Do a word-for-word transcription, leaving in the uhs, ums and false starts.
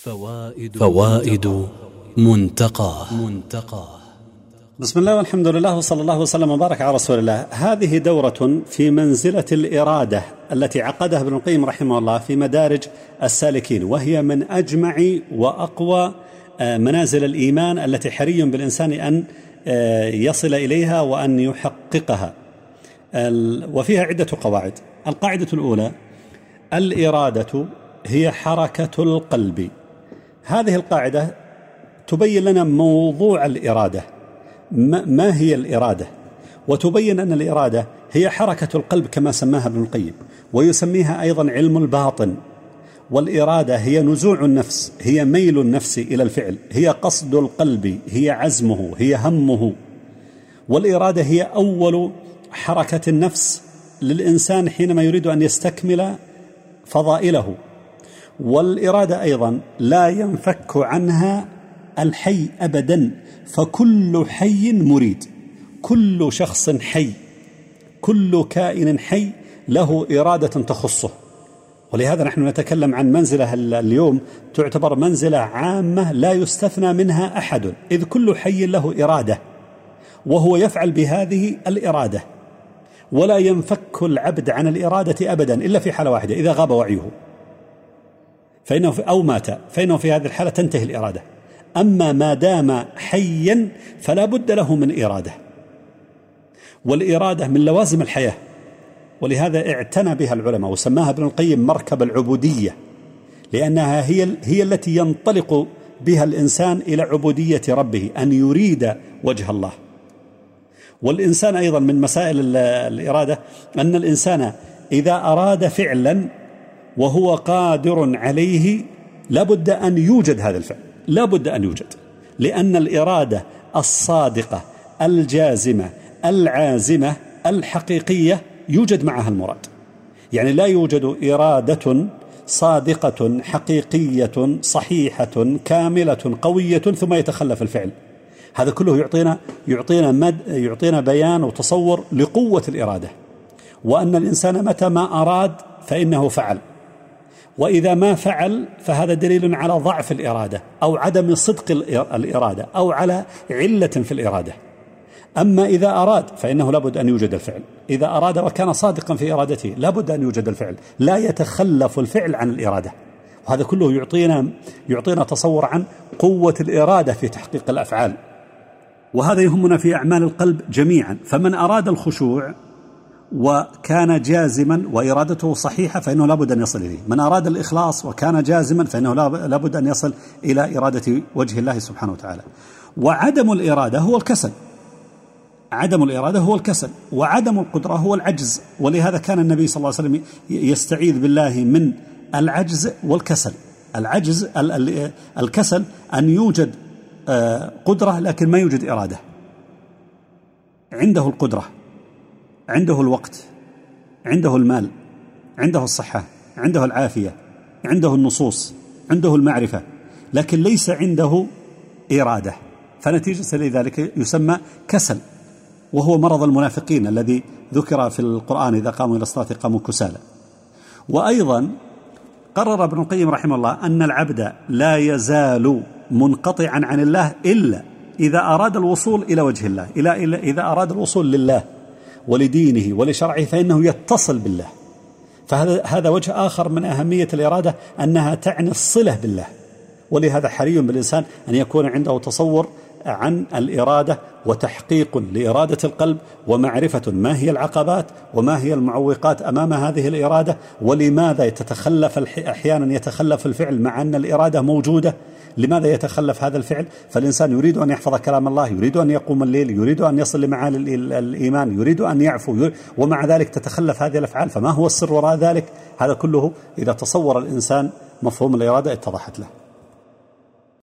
فوائد, فوائد منتقاه منتقاه بسم الله والحمد لله وصلى الله وسلم وبارك على رسول الله. هذه دورة في منزلة الإرادة التي عقدها ابن القيم رحمه الله في مدارج السالكين، وهي من أجمع وأقوى منازل الإيمان التي حري بالإنسان أن يصل إليها وأن يحققها، وفيها عدة قواعد. القاعدة الأولى: الإرادة هي حركة القلب. هذه القاعدة تبين لنا موضوع الإرادة، ما هي الإرادة، وتبين أن الإرادة هي حركة القلب كما سماها ابن القيم، ويسميها أيضا علم الباطن. والإرادة هي نزوع النفس، هي ميل النفس إلى الفعل، هي قصد القلب، هي عزمه، هي همه. والإرادة هي أول حركة النفس للإنسان حينما يريد أن يستكمل فضائله. والإرادة أيضا لا ينفك عنها الحي أبدا، فكل حي مريد، كل شخص حي، كل كائن حي له إرادة تخصه. ولهذا نحن نتكلم عن منزلة اليوم تعتبر منزلة عامة لا يستثنى منها أحد، إذ كل حي له إرادة وهو يفعل بهذه الإرادة، ولا ينفك العبد عن الإرادة أبدا إلا في حالة واحدة: إذا غاب وعيه فإنه في أو مات، فإنه في هذه الحالة تنتهي الإرادة. أما ما دام حيا فلا بد له من إرادة، والإرادة من لوازم الحياة، ولهذا اعتنى بها العلماء وسماها ابن القيم مركب العبودية، لأنها هي, هي التي ينطلق بها الإنسان إلى عبودية ربه، أن يريد وجه الله. والإنسان أيضا من مسائل الإرادة أن الإنسان إذا أراد فعلا وهو قادر عليه لابد أن يوجد هذا الفعل، لابد أن يوجد، لأن الإرادة الصادقة الجازمة العازمة الحقيقية يوجد معها المراد. يعني لا يوجد إرادة صادقة حقيقية صحيحة كاملة قوية ثم يتخلف الفعل. هذا كله يعطينا يعطينا مد يعطينا بيان وتصور لقوة الإرادة، وأن الإنسان متى ما أراد فإنه فعل، وإذا ما فعل فهذا دليل على ضعف الإرادة أو عدم صدق الإرادة أو على علة في الإرادة. أما إذا أراد فإنه لابد أن يوجد الفعل، إذا أراد وكان صادقا في إرادته لابد أن يوجد الفعل، لا يتخلف الفعل عن الإرادة. وهذا كله يعطينا يعطينا تصور عن قوة الإرادة في تحقيق الأفعال، وهذا يهمنا في أعمال القلب جميعا. فمن أراد الخشوع وكان جازما وإرادته صحيحة فإنه لابد أن يصل إليه. من أراد الإخلاص وكان جازما فإنه لابد أن يصل إلى إرادة وجه الله سبحانه وتعالى. وعدم الإرادة هو الكسل، عدم الإرادة هو الكسل، وعدم القدرة هو العجز. ولهذا كان النبي صلى الله عليه وسلم يستعيذ بالله من العجز والكسل. العجز الكسل أن يوجد قدرة لكن ما يوجد إرادة. عنده القدرة، عنده الوقت، عنده المال، عنده الصحة، عنده العافية، عنده النصوص، عنده المعرفة، لكن ليس عنده إرادة، فنتيجة لذلك يسمى كسل، وهو مرض المنافقين الذي ذكر في القرآن: إذا قاموا إلى الصلاة قاموا كسالى. وأيضا قرر ابن القيم رحمه الله أن العبد لا يزال منقطعا عن الله إلا إذا أراد الوصول إلى وجه الله، إلا إذا أراد الوصول لله ولدينه ولشرعه فإنه يتصل بالله. فهذا هذا وجه آخر من أهمية الإرادة، أنها تعني الصلة بالله. ولهذا حري بالإنسان أن يكون عنده تصور عن الإرادة وتحقيق لإرادة القلب، ومعرفة ما هي العقبات وما هي المعوقات أمام هذه الإرادة، ولماذا تتخلف أحيانا يتخلف الفعل مع أن الإرادة موجودة. لماذا يتخلف هذا الفعل؟ فالإنسان يريد أن يحفظ كلام الله، يريد أن يقوم الليل، يريد أن يصل لمعالي الإيمان، يريد أن يعفو، ومع ذلك تتخلف هذه الأفعال. فما هو السر وراء ذلك؟ هذا كله إذا تصور الإنسان مفهوم الإرادة اتضحت له.